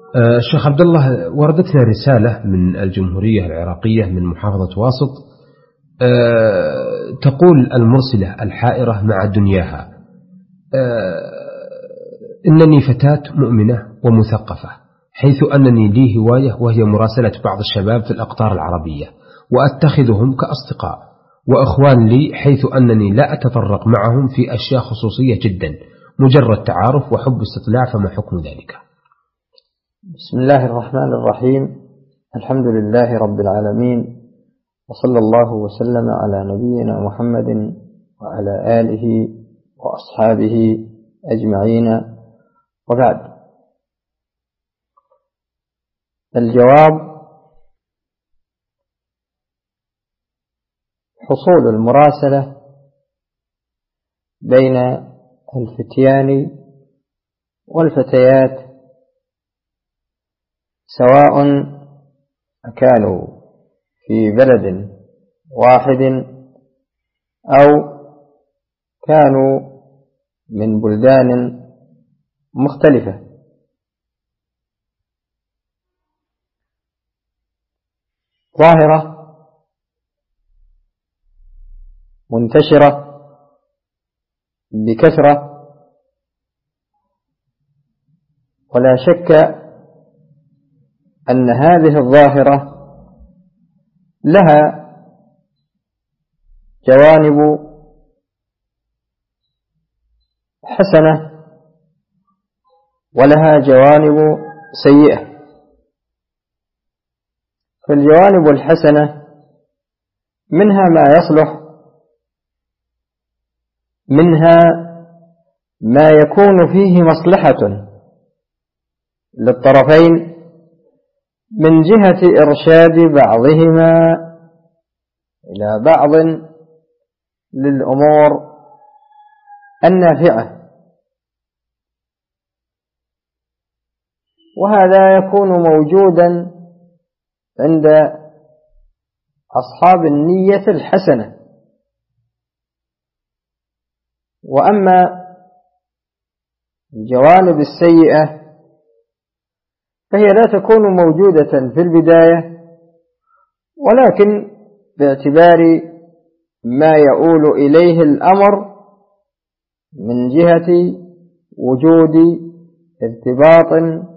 الشيخ عبد الله، وردتنا رسالة من الجمهورية العراقية من محافظة واسط، تقول المرسلة الحائرة مع دنياها: إنني فتاة مؤمنة ومثقفة، حيث أنني لي هواية وهي مراسلة بعض الشباب في الأقطار العربية، وأتخذهم كأصدقاء وأخوان لي، حيث أنني لا أتطرق معهم في أشياء خصوصية جدا، مجرد تعارف وحب استطلاع، فما حكم ذلك؟ بسم الله الرحمن الرحيم. الحمد لله رب العالمين، وصلى الله وسلم على نبينا محمد وعلى آله وأصحابه أجمعين، وبعد. الجواب: حصول المراسلة بين الفتيان والفتيات، سواء كانوا في بلد واحد أو كانوا من بلدان مختلفة، ظاهرة منتشرة بكثرة، ولا شك أن هذه الظاهرة لها جوانب حسنة ولها جوانب سيئة. فالجوانب الحسنة منها ما يصلح، منها ما يكون فيه مصلحة للطرفين من جهة إرشاد بعضهما إلى بعض للأمور النافعة، وهذا يكون موجودا عند أصحاب النية الحسنة. وأما الجوانب السيئة فهي لا تكون موجودة في البداية، ولكن باعتبار ما يؤول إليه الأمر من جهة وجود ارتباط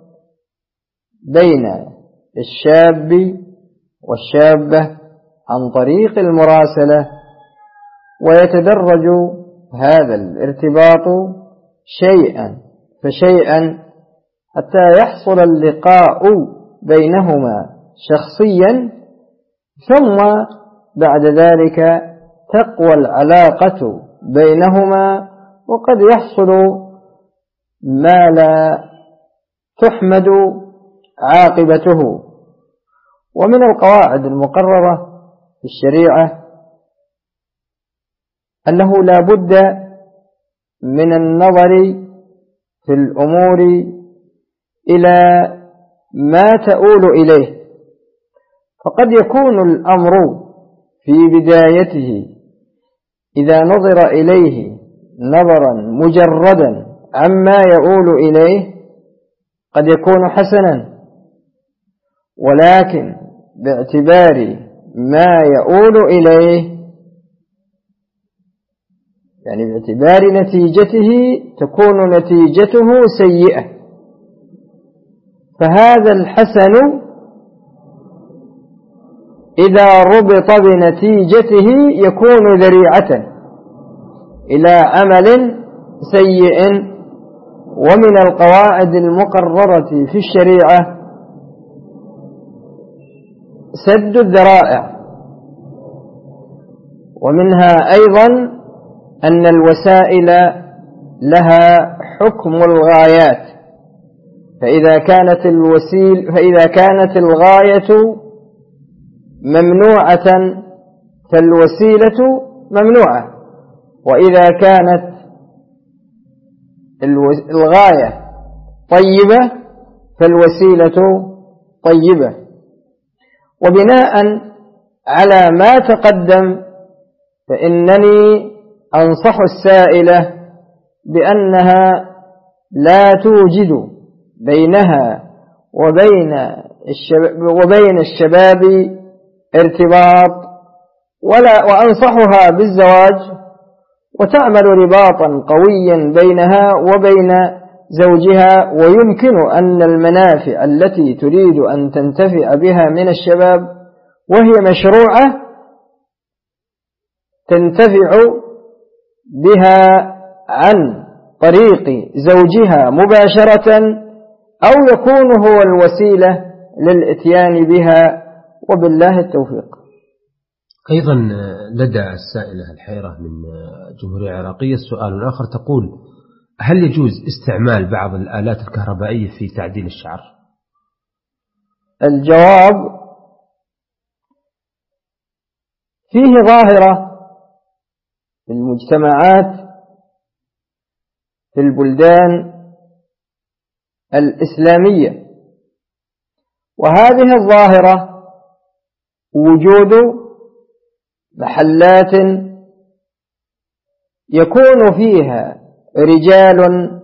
بين الشاب والشابة عن طريق المراسلة، ويتدرج هذا الارتباط شيئا فشيئا حتى يحصل اللقاء بينهما شخصيا، ثم بعد ذلك تقوى العلاقة بينهما، وقد يحصل ما لا تحمد عاقبته. ومن القواعد المقررة في الشريعة أنه لا بد من النظر في الأمور إلى ما تؤول إليه، فقد يكون الأمر في بدايته إذا نظر إليه نظرا مجردا عما يؤول إليه قد يكون حسنا، ولكن باعتبار ما يؤول إليه، يعني باعتبار نتيجته، تكون نتيجته سيئة. فهذا الحسن إذا ربط بنتيجته يكون ذريعة إلى عمل سيء. ومن القواعد المقررة في الشريعة سد الذرائع، ومنها أيضا أن الوسائل لها حكم الغايات، فإذا كانت الغاية ممنوعة فالوسيلة ممنوعة، وإذا كانت الغاية طيبة فالوسيلة طيبة. وبناء على ما تقدم فإنني أنصح السائلة بأنها لا توجد بينها وبين الشباب ارتباط، وأنصحها بالزواج وتعمل رباطا قويا بينها وبين زوجها. ويمكن أن المنافع التي تريد أن تنتفع بها من الشباب وهي مشروعة تنتفع بها عن طريق زوجها مباشرة، أو يكون هو الوسيلة للإتيان بها، وبالله التوفيق. أيضا لدى السائلة الحيرة من جمهورية العراقية السؤال آخر، تقول: هل يجوز استعمال بعض الآلات الكهربائية في تعديل الشعر؟ الجواب: فيه ظاهرة في المجتمعات في البلدان الإسلامية، وهذه الظاهرة وجود محلات يكون فيها رجال،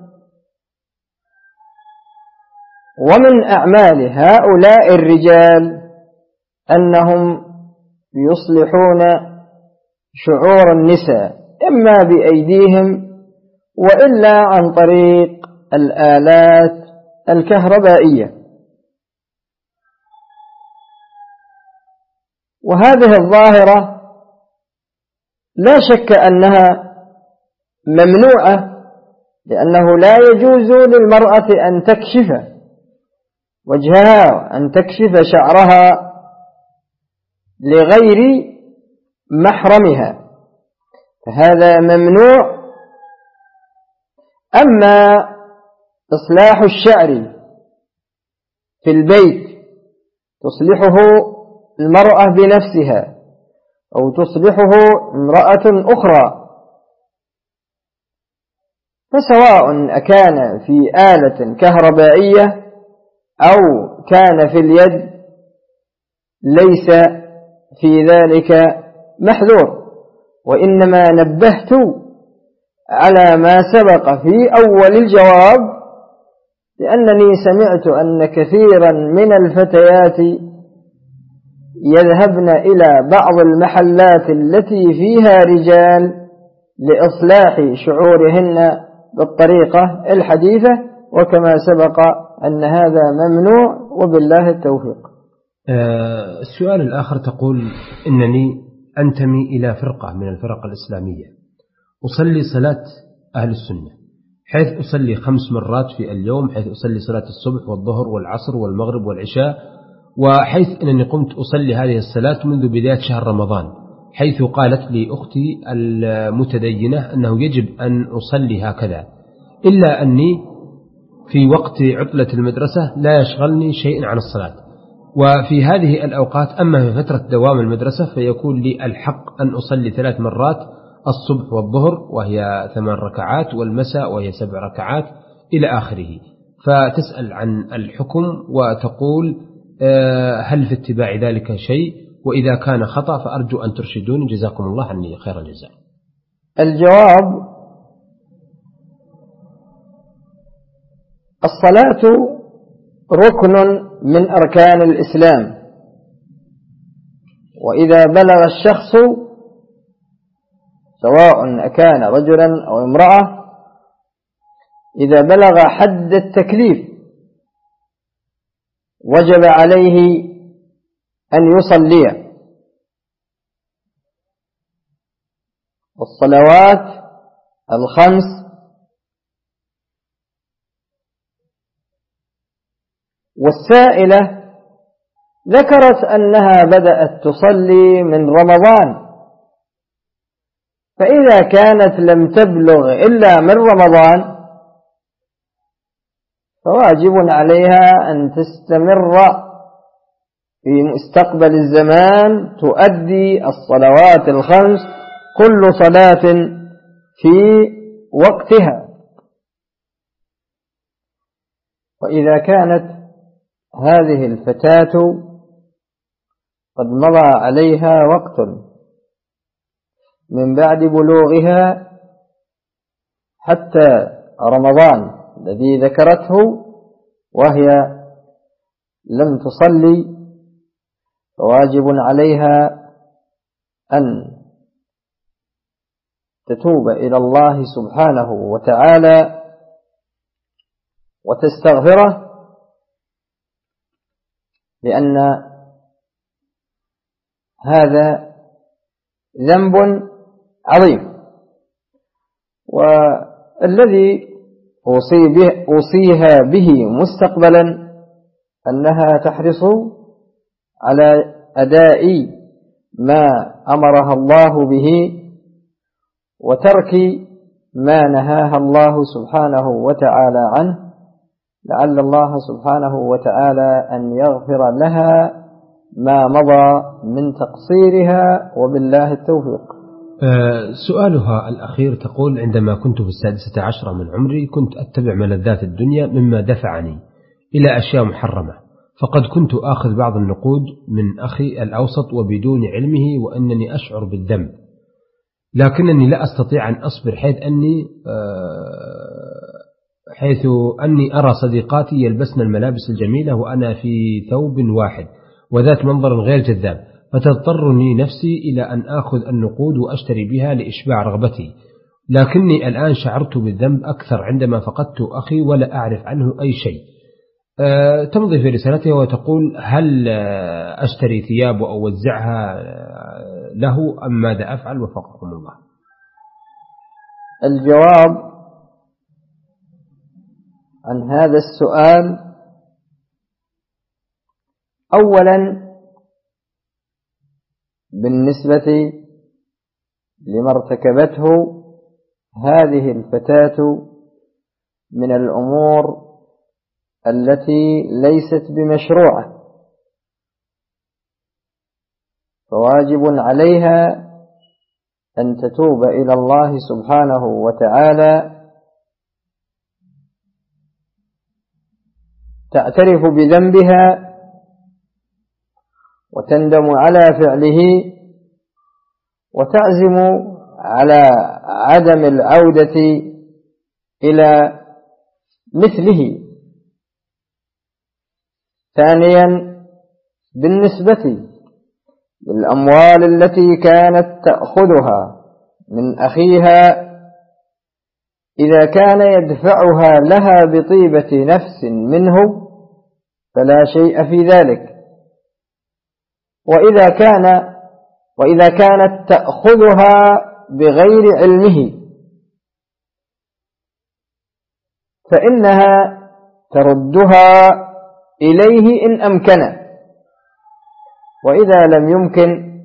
ومن أعمال هؤلاء الرجال أنهم يصلحون شعور النساء إما بأيديهم وإلا عن طريق الآلات الكهربائية. وهذه الظاهرة لا شك أنها ممنوعة، لأنه لا يجوز للمرأة أن تكشف وجهها وأن تكشف شعرها لغير محرمها، فهذا ممنوع. أما إصلاح الشعر في البيت تصلحه المرأة بنفسها أو تصلحه امرأة أخرى، فسواء أكان في آلة كهربائية أو كان في اليد ليس في ذلك محذور. وإنما نبهت على ما سبق في أول الجواب، لأنني سمعت أن كثيرا من الفتيات يذهبن إلى بعض المحلات التي فيها رجال لإصلاح شعورهن بالطريقة الحديثة، وكما سبق أن هذا ممنوع، وبالله التوفيق. السؤال الآخر تقول: إنني أنتمي إلى فرقة من الفرق الإسلامية، أصلي صلاة أهل السنة، حيث أصلي 5 مرات في اليوم، حيث أصلي صلاة الصبح والظهر والعصر والمغرب والعشاء، وحيث أنني قمت أصلي هذه الصلاة منذ بداية شهر رمضان، حيث قالت لي أختي المتدينة أنه يجب أن أصلي هكذا، إلا أني في وقت عطلة المدرسة لا يشغلني شيء عن الصلاة، وفي هذه الأوقات أما في فترة دوام المدرسة فيكون لي الحق أن أصلي 3 مرات، الصبح والظهر وهي 8 ركعات، والمساء وهي 7 ركعات إلى آخره. فتسأل عن الحكم وتقول: هل في اتباع ذلك شيء؟ وإذا كان خطأ فأرجو أن ترشدوني، جزاكم الله عني خير الجزاء. الجواب: الصلاة ركن من أركان الإسلام، وإذا بلغ الشخص سواء أكان رجلا أو امرأة، إذا بلغ حد التكليف وجب عليه أن يصلي الصلوات ال5. والسائلة ذكرت أنها بدأت تصلي من رمضان، فإذا كانت لم تبلغ إلا من رمضان فواجب عليها أن تستمر في مستقبل الزمان تؤدي الصلوات ال5 كل صلاة في وقتها. وإذا كانت هذه الفتاة قد مضى عليها وقت من بعد بلوغها حتى رمضان الذي ذكرته، وهي لم تصلي فواجب عليها أن تتوب إلى الله سبحانه وتعالى وتستغفره، لأن هذا ذنب عظيم. والذي أوصيها به مستقبلا أنها تحرص على أداء ما أمرها الله به وترك ما نهاها الله سبحانه وتعالى عنه، لعل الله سبحانه وتعالى أن يغفر لها ما مضى من تقصيرها، وبالله التوفيق. سؤالها الأخير تقول: عندما كنت في 16 من عمري كنت أتبع ملذات الدنيا مما دفعني إلى أشياء محرمة، فقد كنت آخذ بعض النقود من أخي الأوسط وبدون علمه وأنني أشعر بالذنب، لكنني لا أستطيع أن أصبر حيث أني أرى صديقاتي يلبسن الملابس الجميلة وأنا في ثوب واحد وذات منظر غير جذاب، فتضطرني نفسي إلى أن أخذ النقود وأشتري بها لإشباع رغبتي، لكني الآن شعرت بالذنب أكثر عندما فقدت أخي ولا أعرف عنه أي شيء. تمضي في رسالتها وتقول: هل أشتري ثياب وأوزعها له أم ماذا أفعل؟ وفقكم الله. الجواب عن هذا السؤال: أولا، بالنسبة لما ارتكبته هذه الفتاة من الأمور التي ليست بمشروعة، فواجب عليها أن تتوب إلى الله سبحانه وتعالى، تعترف بذنبها وتندم على فعله وتعزم على عدم العودة إلى مثله. ثانيا، بالنسبة للأموال التي كانت تأخذها من أخيها، إذا كان يدفعها لها بطيبة نفس منه فلا شيء في ذلك، وإذا كانت تأخذها بغير علمه فإنها تردها إليه إن أمكن، وإذا لم يمكن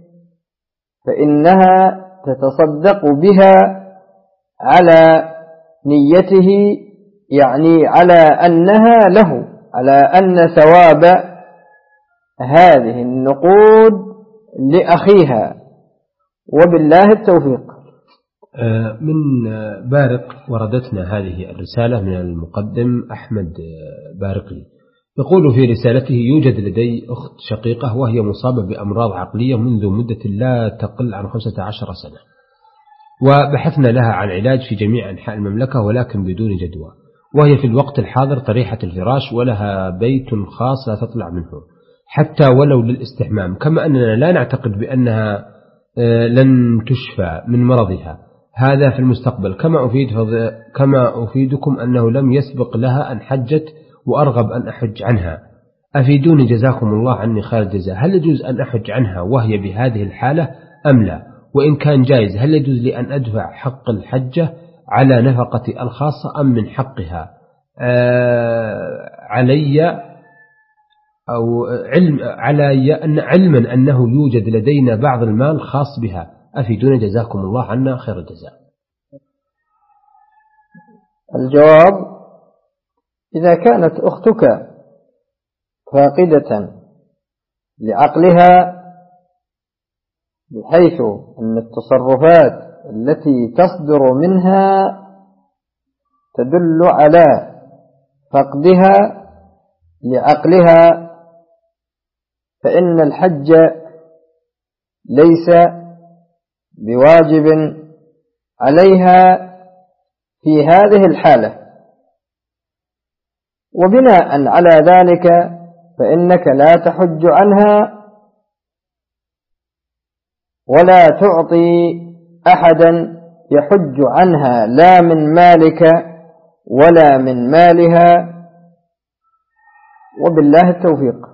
فإنها تتصدق بها على نيته، يعني على أنها له، على أن ثواب هذه النقود لأخيها، وبالله التوفيق. من بارق وردتنا هذه الرسالة من المقدم أحمد بارقي، يقول في رسالته: يوجد لدي أخت شقيقة وهي مصابة بأمراض عقلية منذ مدة لا تقل عن 15 سنة، وبحثنا لها عن علاج في جميع أنحاء المملكة ولكن بدون جدوى، وهي في الوقت الحاضر طريحة الفراش ولها بيت خاص لا تطلع منه حتى ولو للاستحمام، كما أننا لا نعتقد بأنها لن تشفى من مرضها هذا في المستقبل، كما أفيدكم أنه لم يسبق لها أن حجت وأرغب أن أحج عنها، أفيدوني جزاكم الله عني خير الجزاء، هل يجوز أن أحج عنها وهي بهذه الحالة أم لا؟ وإن كان جائز هل يجوز لي أن أدفع حق الحجة على نفقتي الخاصة أم من حقها علي علما أنه يوجد لدينا بعض المال خاص بها، أفيدونا جزاكم الله عنا خير الجزاء. الجواب: إذا كانت أختك فاقدة لعقلها بحيث أن التصرفات التي تصدر منها تدل على فقدها لعقلها، فإن الحج ليس بواجب عليها في هذه الحالة، وبناء على ذلك فإنك لا تحج عنها ولا تعطي أحدا يحج عنها لا من مالك ولا من مالها، وبالله التوفيق.